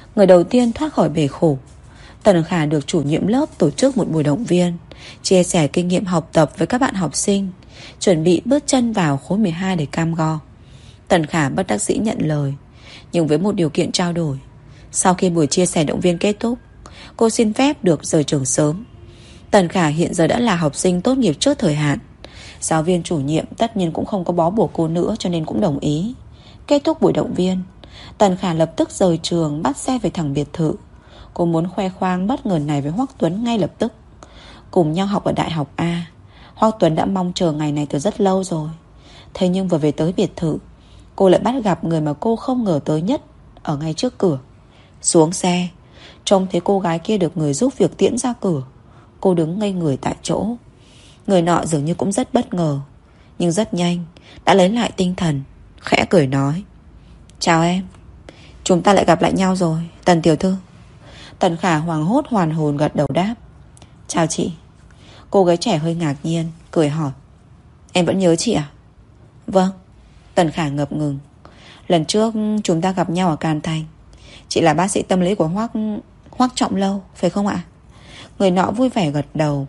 Người đầu tiên thoát khỏi bể khổ. Tần Khả được chủ nhiệm lớp tổ chức một buổi động viên, chia sẻ kinh nghiệm học tập với các bạn học sinh, chuẩn bị bước chân vào khối 12 để cam go. Tần Khả bất đắc dĩ nhận lời, nhưng với một điều kiện trao đổi. Sau khi buổi chia sẻ động viên kết thúc, cô xin phép được rời trường sớm. Tần Khả hiện giờ đã là học sinh tốt nghiệp trước thời hạn. Giáo viên chủ nhiệm tất nhiên cũng không có bó buộc cô nữa, cho nên cũng đồng ý. Kết thúc buổi động viên, Tần Khả lập tức rời trường, bắt xe về thẳng biệt thự. Cô muốn khoe khoang bất ngờ này với Hoắc Tuấn ngay lập tức. Cùng nhau học ở đại học A, Hoắc Tuấn đã mong chờ ngày này từ rất lâu rồi. Thế nhưng vừa về tới biệt thự, cô lại bắt gặp người mà cô không ngờ tới nhất ở ngay trước cửa. Xuống xe, trông thấy cô gái kia được người giúp việc tiễn ra cửa. Cô đứng ngây người tại chỗ. Người nọ dường như cũng rất bất ngờ, nhưng rất nhanh đã lấy lại tinh thần, khẽ cười nói: "Chào em, chúng ta lại gặp lại nhau rồi, Tần tiểu thư." Tần Khả hoảng hốt hoàn hồn gật đầu đáp: "Chào chị." Cô gái trẻ hơi ngạc nhiên, cười hỏi: "Em vẫn nhớ chị à?" "Vâng." Tần Khả ngập ngừng: "Lần trước chúng ta gặp nhau ở Càn Thành. Chị là bác sĩ tâm lý của Hoắc Trọng Lâu, phải không ạ?" Người nọ vui vẻ gật đầu.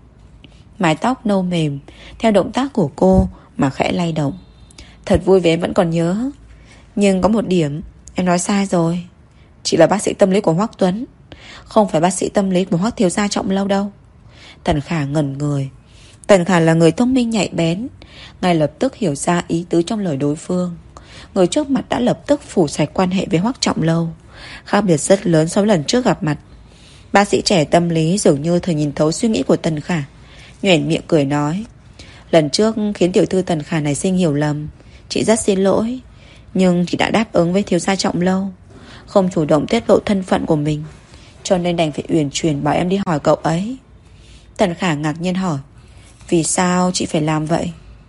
Mái tóc nâu mềm theo động tác của cô mà khẽ lay động. "Thật vui vì em vẫn còn nhớ. Nhưng có một điểm em nói sai rồi. Chị là bác sĩ tâm lý của Hoắc Tuấn, không phải bác sĩ tâm lý của Hoắc thiếu gia Trọng Lâu đâu." Tần Khả ngẩn người. Tần Khả là người thông minh nhạy bén, ngay lập tức hiểu ra ý tứ trong lời đối phương. Người trước mặt đã lập tức phủ sạch quan hệ với Hoắc Trọng Lâu, khác biệt rất lớn so với lần trước gặp mặt. Bác sĩ trẻ tâm lý dường như thời nhìn thấu suy nghĩ của Tần Khả, nhoẻn miệng cười nói: "Lần trước khiến tiểu thư Tần Khả này sinh hiểu lầm, chị rất xin lỗi. Nhưng chị đã đáp ứng với thiếu gia Trọng Lâu, không chủ động tiết lộ thân phận của mình, cho nên đành phải uyển chuyển bảo em đi hỏi cậu ấy." Tần Khả ngạc nhiên hỏi: "Vì sao chị phải làm vậy?"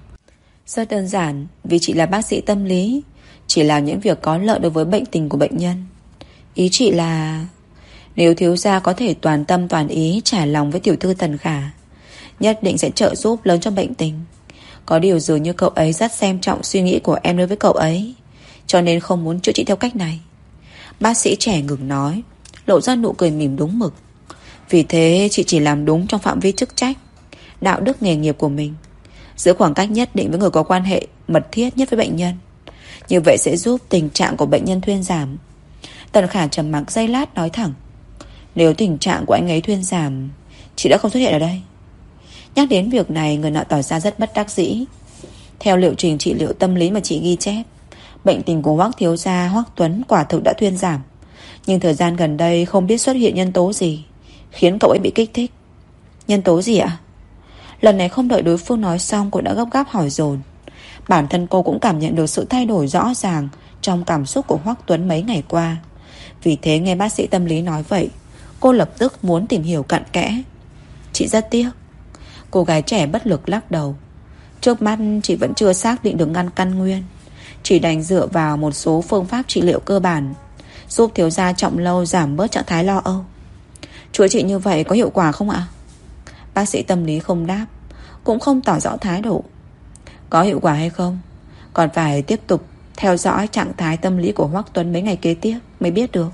"Rất đơn giản, vì chị là bác sĩ tâm lý, chỉ làm những việc có lợi đối với bệnh tình của bệnh nhân. Ý chị là nếu thiếu gia có thể toàn tâm toàn ý trải lòng với tiểu thư Tần Khả, nhất định sẽ trợ giúp lớn cho bệnh tình. Có điều dường như cậu ấy rất xem trọng suy nghĩ của em đối với cậu ấy, cho nên không muốn chữa trị theo cách này." Bác sĩ trẻ ngừng nói, lộ ra nụ cười mỉm đúng mực: "Vì thế chị chỉ làm đúng trong phạm vi chức trách, đạo đức nghề nghiệp của mình, giữ khoảng cách nhất định với người có quan hệ mật thiết nhất với bệnh nhân. Như vậy sẽ giúp tình trạng của bệnh nhân thuyên giảm." Tần Khả trầm mặc giây lát nói thẳng: "Nếu tình trạng của anh ấy thuyên giảm, chị đã không xuất hiện ở đây." Nhắc đến việc này, người nọ tỏ ra rất bất đắc dĩ. Theo liệu trình trị liệu tâm lý mà chị ghi chép, bệnh tình của Hoắc thiếu gia Hoắc Tuấn quả thực đã thuyên giảm, nhưng thời gian gần đây không biết xuất hiện nhân tố gì khiến cậu ấy bị kích thích. "Nhân tố gì ạ?" Lần này không đợi đối phương nói xong, cô đã gấp gáp hỏi dồn. Bản thân cô cũng cảm nhận được sự thay đổi rõ ràng trong cảm xúc của Hoắc Tuấn mấy ngày qua. Vì thế nghe bác sĩ tâm lý nói vậy, cô lập tức muốn tìm hiểu cặn kẽ. "Chị rất tiếc." Cô gái trẻ bất lực lắc đầu. "Trước mắt chị vẫn chưa xác định được căn nguyên, chỉ đành dựa vào một số phương pháp trị liệu cơ bản, giúp thiếu gia Trọng Lâu giảm bớt trạng thái lo âu." "Chữa trị như vậy có hiệu quả không ạ?" Bác sĩ tâm lý không đáp, cũng không tỏ rõ thái độ. "Có hiệu quả hay không còn phải tiếp tục theo dõi trạng thái tâm lý của Hoắc Tuấn mấy ngày kế tiếp mới biết được."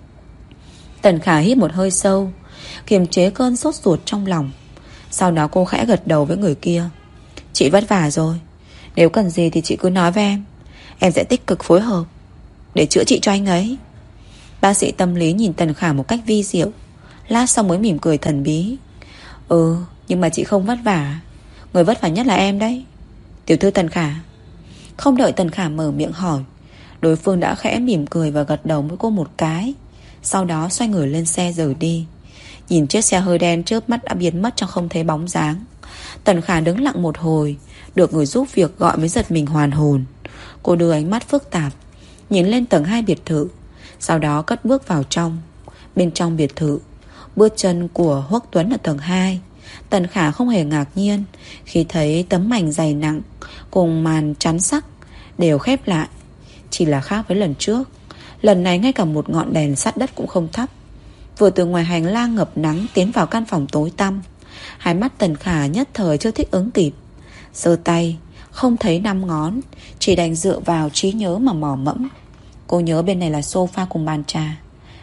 Tần Khả hít một hơi sâu, kiềm chế cơn sốt ruột trong lòng. Sau đó cô khẽ gật đầu với người kia: "Chị vất vả rồi, nếu cần gì thì chị cứ nói với em sẽ tích cực phối hợp để chữa trị cho anh ấy." Bác sĩ tâm lý nhìn Tần Khả một cách vi diệu, lát sau mới mỉm cười thần bí: Nhưng mà chị không vất vả, người vất vả nhất là em đấy, tiểu thư Tần Khả." Không đợi Tần Khả mở miệng hỏi, đối phương đã khẽ mỉm cười và gật đầu với cô một cái, sau đó xoay người lên xe rời đi. Nhìn chiếc xe hơi đen trước mắt đã biến mất trong không thấy bóng dáng, Tần Khả đứng lặng một hồi, được người giúp việc gọi mới giật mình hoàn hồn. Cô đưa ánh mắt phức tạp nhìn lên tầng 2 biệt thự, sau đó cất bước vào trong. Bên trong biệt thự, bước chân của Hoắc Tuấn ở tầng 2. Tần Khả không hề ngạc nhiên khi thấy tấm mảnh dày nặng cùng màn chắn sắc đều khép lại. Chỉ là khác với lần trước, lần này ngay cả một ngọn đèn sát đất cũng không thắp. Vừa từ ngoài hành lang ngập nắng tiến vào căn phòng tối tăm, hai mắt Tần Khả nhất thời chưa thích ứng kịp, giơ tay không thấy 5 ngón, chỉ đành dựa vào trí nhớ mà mò mẫm. Cô nhớ bên này là sofa cùng bàn trà,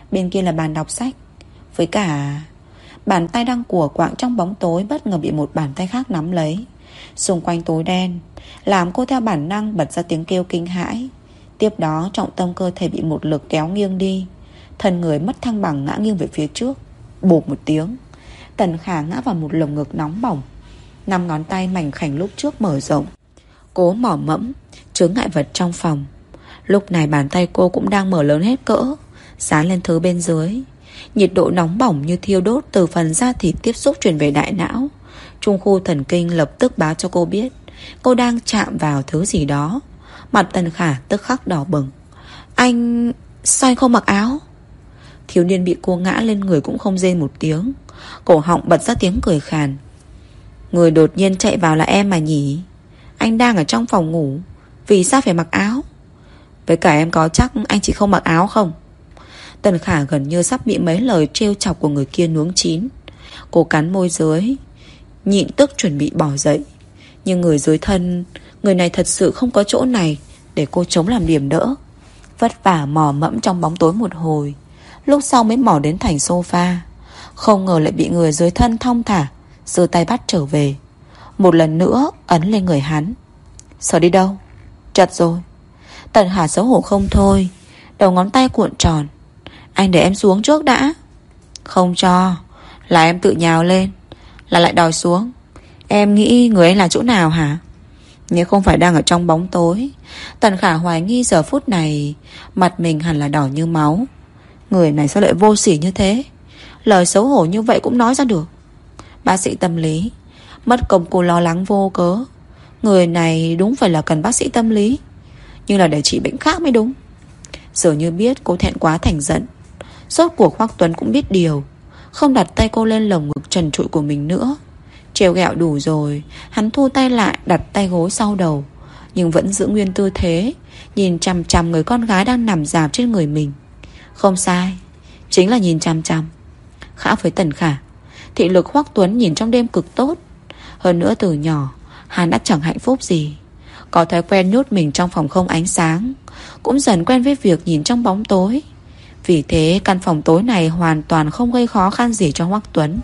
bên kia là bàn đọc sách. Với cả bàn tay đang của quạng trong bóng tối bất ngờ bị một bàn tay khác nắm lấy. Xung quanh tối đen, làm cô theo bản năng bật ra tiếng kêu kinh hãi. Tiếp đó trọng tâm cơ thể bị một lực kéo nghiêng đi. Thân người mất thăng bằng ngã nghiêng về phía trước. Bộp một tiếng, Tần Khả ngã vào một lồng ngực nóng bỏng. 5 ngón tay mảnh khảnh lúc trước mở rộng, cố mỏ mẫm chướng ngại vật trong phòng. Lúc này bàn tay cô cũng đang mở lớn hết cỡ, dán lên thứ bên dưới. Nhiệt độ nóng bỏng như thiêu đốt từ phần da thịt tiếp xúc truyền về đại não. Trung khu thần kinh lập tức báo cho cô biết cô đang chạm vào thứ gì đó. Mặt Tần Khả tức khắc đỏ bừng. Anh... sao anh không mặc áo? Thiếu niên bị cô ngã lên người cũng không rên một tiếng, cổ họng bật ra tiếng cười khàn. Người đột nhiên chạy vào là em mà nhỉ? Anh đang ở trong phòng ngủ, vì sao phải mặc áo? Với cả em có chắc anh chỉ không mặc áo không? Tần Khả gần như sắp bị mấy lời trêu chọc của người kia nuống chín. Cô cắn môi dưới, nhịn tức chuẩn bị bỏ dậy. Nhưng người dưới thân, người này thật sự không có chỗ này để cô chống làm điểm đỡ. Vất vả mò mẫm trong bóng tối một hồi, lúc sau mới mò đến thành sofa. Không ngờ lại bị người dưới thân thong thả giơ tay bắt trở về. Một lần nữa ấn lên người hắn. Sợ đi đâu? Chật rồi. Tần Khả xấu hổ không thôi, đầu ngón tay cuộn tròn. Anh để em xuống trước đã. Không cho, là em tự nhào lên, là lại đòi xuống. Em nghĩ người anh là chỗ nào hả? Nếu không phải đang ở trong bóng tối, Tần Khả hoài nghi giờ phút này mặt mình hẳn là đỏ như máu. Người này sao lại vô sỉ như thế? Lời xấu hổ như vậy cũng nói ra được. Bác sĩ tâm lý, mất công cô lo lắng vô cớ. Người này đúng phải là cần bác sĩ tâm lý, nhưng là để trị bệnh khác mới đúng. Dường như biết cô thẹn quá thành giận. Rốt cuộc Hoắc Tuấn cũng biết điều, không đặt tay cô lên lồng ngực trần trụi của mình nữa. Trêu ghẹo đủ rồi, hắn thu tay lại, đặt tay gối sau đầu, nhưng vẫn giữ nguyên tư thế, nhìn chằm chằm người con gái đang nằm rạp trên người mình. Không sai, chính là nhìn chằm chằm. Khác với Tần Khả, thị lực Hoắc Tuấn nhìn trong đêm cực tốt. Hơn nữa từ nhỏ hắn đã chẳng hạnh phúc gì, có thói quen nhốt mình trong phòng không ánh sáng, cũng dần quen với việc nhìn trong bóng tối. Vì thế căn phòng tối này hoàn toàn không gây khó khăn gì cho Hoắc Tuấn.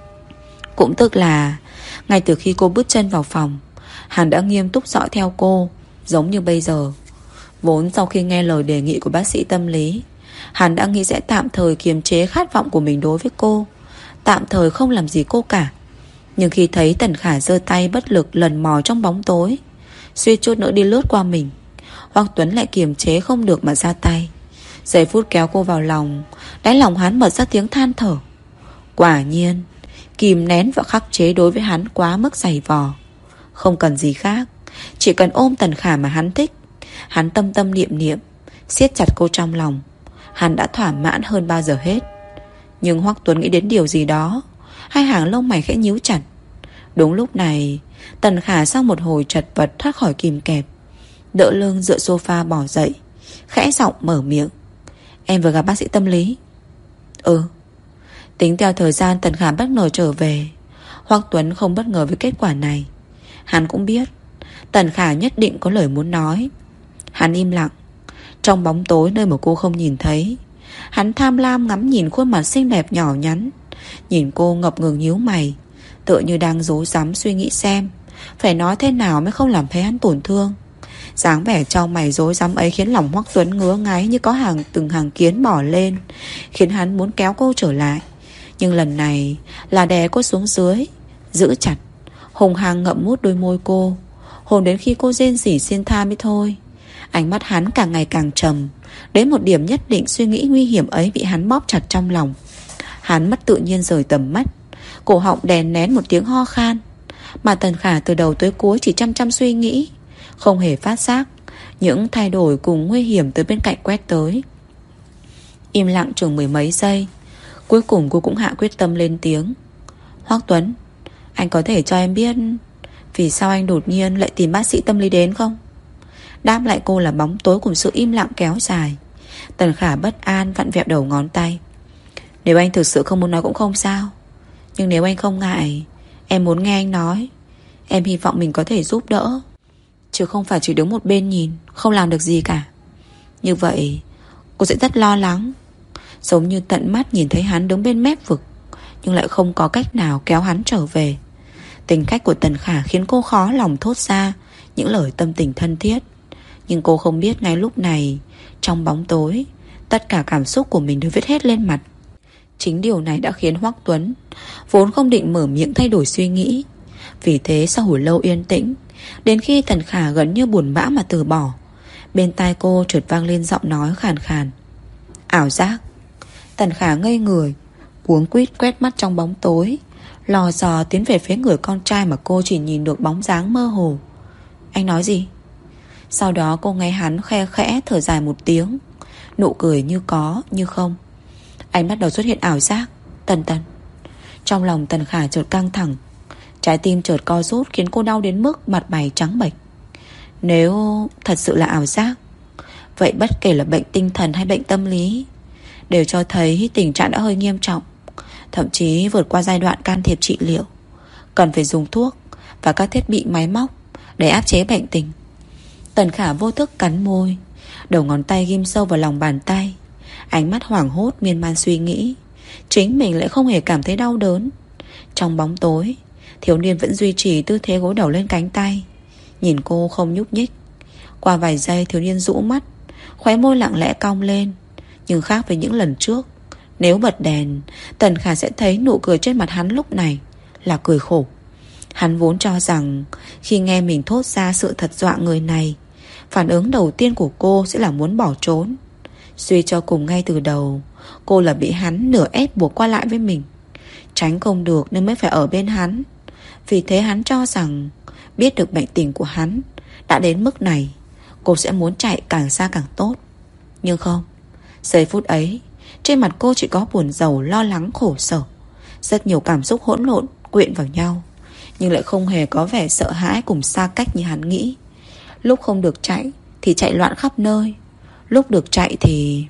Cũng tức là ngay từ khi cô bước chân vào phòng, hắn đã nghiêm túc dõi theo cô, giống như bây giờ. Vốn sau khi nghe lời đề nghị của bác sĩ tâm lý, hắn đã nghĩ sẽ tạm thời kiềm chế khát vọng của mình đối với cô, tạm thời không làm gì cô cả. Nhưng khi thấy Tần Khả giơ tay bất lực lần mò trong bóng tối, suýt chút nữa đi lướt qua mình, Hoắc Tuấn lại kiềm chế không được mà ra tay. Giây phút kéo cô vào lòng, đáy lòng hắn bật ra tiếng than thở. Quả nhiên kìm nén và khắc chế đối với hắn quá mức dày vò. Không cần gì khác, chỉ cần ôm Tần Khả mà hắn thích. Hắn tâm tâm niệm niệm, siết chặt cô trong lòng. Hắn đã thỏa mãn hơn bao giờ hết. Nhưng Hoắc Tuấn nghĩ đến điều gì đó, hai hàng lông mày khẽ nhíu chặt. Đúng lúc này, Tần Khả sau một hồi chật vật thoát khỏi kìm kẹp, đỡ lưng dựa sofa bỏ dậy, khẽ giọng mở miệng. Em vừa gặp bác sĩ tâm lý. Ừ. Tính theo thời gian Tần Khả bất ngờ trở về, Hoắc Tuấn không bất ngờ với kết quả này. Hắn cũng biết Tần Khả nhất định có lời muốn nói. Hắn im lặng. Trong bóng tối nơi mà cô không nhìn thấy, hắn tham lam ngắm nhìn khuôn mặt xinh đẹp nhỏ nhắn. Nhìn cô ngập ngừng nhíu mày, tựa như đang rối rắm suy nghĩ xem phải nói thế nào mới không làm thấy hắn tổn thương. Dáng vẻ trao mày rối rắm ấy khiến lòng Hoắc Tuấn ngứa ngáy như có từng hàng kiến bò lên, khiến hắn muốn kéo cô trở lại. Nhưng lần này là đè cô xuống dưới, giữ chặt, hùng hăng ngậm mút đôi môi cô, hôn đến khi cô rên rỉ xin tha mới thôi. Ánh mắt hắn càng ngày càng trầm, đến một điểm nhất định suy nghĩ nguy hiểm ấy bị hắn bóp chặt trong lòng. Hắn mất tự nhiên rời tầm mắt, cổ họng đè nén một tiếng ho khan. Mà Tần Khả từ đầu tới cuối chỉ chăm chăm suy nghĩ, không hề phát giác những thay đổi cùng nguy hiểm từ bên cạnh quét tới. Im lặng chừng mười mấy giây, cuối cùng cô cũng hạ quyết tâm lên tiếng. Hoắc Tuấn, anh có thể cho em biết vì sao anh đột nhiên lại tìm bác sĩ tâm lý đến không? Đáp lại cô là bóng tối cùng sự im lặng kéo dài. Tần Khả bất an vặn vẹo đầu ngón tay. Nếu anh thực sự không muốn nói cũng không sao, nhưng nếu anh không ngại, em muốn nghe anh nói. Em hy vọng mình có thể giúp đỡ, chứ không phải chỉ đứng một bên nhìn, không làm được gì cả. Như vậy cô sẽ rất lo lắng. giống như tận mắt nhìn thấy hắn đứng bên mép vực, nhưng lại không có cách nào kéo hắn trở về. Tính cách của Tần Khả khiến cô khó lòng thốt ra những lời tâm tình thân thiết. Nhưng cô không biết ngay lúc này, trong bóng tối, tất cả cảm xúc của mình đều viết hết lên mặt. Chính điều này đã khiến Hoắc Tuấn vốn không định mở miệng thay đổi suy nghĩ. Vì thế sau hồi lâu yên tĩnh, đến khi Tần Khả gần như buồn bã mà từ bỏ, bên tai cô chợt vang lên giọng nói khàn khàn. Ảo giác. Tần Khả ngây người, cuống quýt quét mắt trong bóng tối, lò dò tiến về phía người con trai mà cô chỉ nhìn được bóng dáng mơ hồ. Anh nói gì? Sau đó cô nghe hắn khe khẽ thở dài một tiếng, nụ cười như có như không. Anh bắt đầu xuất hiện ảo giác. Tần Tần. Trong lòng Tần Khả chợt căng thẳng, trái tim chợt co rút khiến cô đau đến mức mặt mày trắng bệch. Nếu thật sự là ảo giác, vậy bất kể là bệnh tinh thần hay bệnh tâm lý đều cho thấy tình trạng đã hơi nghiêm trọng, thậm chí vượt qua giai đoạn can thiệp trị liệu, cần phải dùng thuốc và các thiết bị máy móc để áp chế bệnh tình. Tần Khả vô thức cắn môi, đầu ngón tay ghim sâu vào lòng bàn tay, ánh mắt hoảng hốt miên man suy nghĩ. Chính mình lại không hề cảm thấy đau đớn. Trong bóng tối, thiếu niên vẫn duy trì tư thế gối đầu lên cánh tay, nhìn cô không nhúc nhích. Qua vài giây thiếu niên rũ mắt, khóe môi lặng lẽ cong lên. Nhưng khác với những lần trước, nếu bật đèn, Tần Khả sẽ thấy nụ cười trên mặt hắn lúc này là cười khổ. Hắn vốn cho rằng khi nghe mình thốt ra sự thật dọa người này, phản ứng đầu tiên của cô sẽ là muốn bỏ trốn. Suy cho cùng ngay từ đầu, cô là bị hắn nửa ép buộc qua lại với mình. Tránh không được nên mới phải ở bên hắn. Vì thế hắn cho rằng biết được bệnh tình của hắn đã đến mức này, cô sẽ muốn chạy càng xa càng tốt. Nhưng không. Giây phút ấy, trên mặt cô chỉ có buồn rầu, lo lắng, khổ sở. Rất nhiều cảm xúc hỗn lộn quyện vào nhau, nhưng lại không hề có vẻ sợ hãi cùng xa cách như hắn nghĩ. Lúc không được chạy thì chạy loạn khắp nơi, lúc được chạy thì...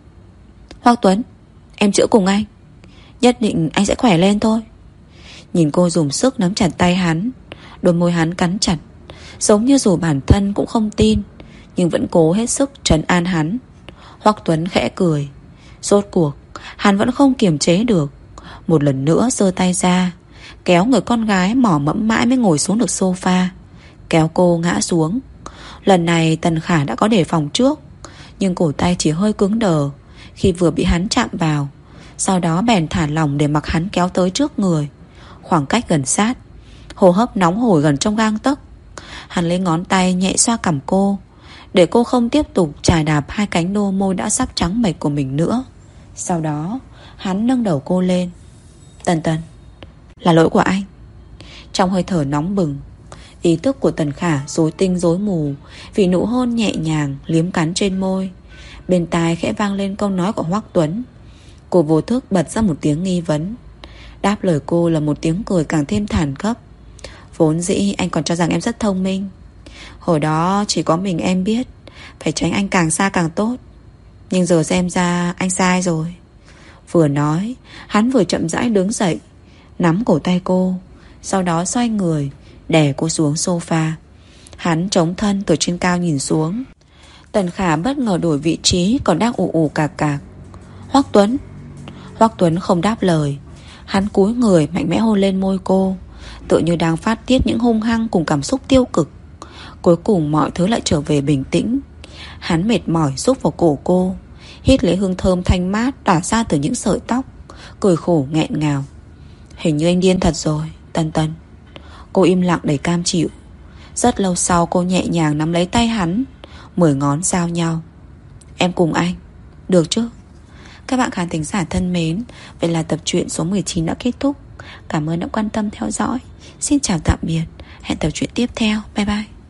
Hoắc Tuấn, em chữa cùng anh, nhất định anh sẽ khỏe lên thôi. Nhìn cô dùng sức nắm chặt tay hắn, đôi môi hắn cắn chặt, giống như dù bản thân cũng không tin, nhưng vẫn cố hết sức trấn an hắn. Hoắc Tuấn khẽ cười. Rốt cuộc hắn vẫn không kiềm chế được, một lần nữa giơ tay ra, kéo người con gái mỏ mẫm mãi mới ngồi xuống được sofa, kéo cô ngã xuống. Lần này Tần Khả đã có đề phòng trước, nhưng cổ tay chỉ hơi cứng đờ khi vừa bị hắn chạm vào. Sau đó bèn thả lỏng để mặc hắn kéo tới trước người. Khoảng cách gần sát, hô hấp nóng hổi gần trong gang tấc. Hắn lấy ngón tay nhẹ xoa cằm cô, để cô không tiếp tục chà đạp hai cánh đô môi đã sắp trắng bệch của mình nữa. Sau đó hắn nâng đầu cô lên. Tần Tần, là lỗi của anh. Trong hơi thở nóng bừng, ý thức của Tần Khả rối tinh rối mù vì nụ hôn nhẹ nhàng liếm cắn trên môi. Bên tai khẽ vang lên câu nói của Hoắc Tuấn. Cô vô thức bật ra một tiếng nghi vấn. Đáp lời cô là một tiếng cười càng thêm thản khốc. Vốn dĩ anh còn cho rằng em rất thông minh. Hồi đó chỉ có mình em biết phải tránh anh càng xa càng tốt, nhưng giờ xem ra anh sai rồi. Vừa nói, hắn vừa chậm rãi đứng dậy, nắm cổ tay cô, sau đó xoay người đè cô xuống sofa. Hắn chống thân từ trên cao nhìn xuống. Tần Khả bất ngờ đổi vị trí, còn đang ù ù cạc cạc. Hoắc Tuấn. Hoắc Tuấn không đáp lời. Hắn cúi người mạnh mẽ hôn lên môi cô, tựa như đang phát tiết những hung hăng cùng cảm xúc tiêu cực. Cuối cùng mọi thứ lại trở về bình tĩnh. Hắn mệt mỏi rúc vào cổ cô, hít lấy hương thơm thanh mát tỏa ra từ những sợi tóc, cười khổ nghẹn ngào. Hình như anh điên thật rồi, Tần Tần. Cô im lặng đầy cam chịu. Rất lâu sau cô nhẹ nhàng nắm lấy tay hắn, 10 ngón giao nhau. Em cùng anh, được chứ? Các bạn khán thính giả thân mến, vậy là tập truyện số 19 đã kết thúc. Cảm ơn đã quan tâm theo dõi. Xin chào tạm biệt. Hẹn tập truyện tiếp theo. Bye bye.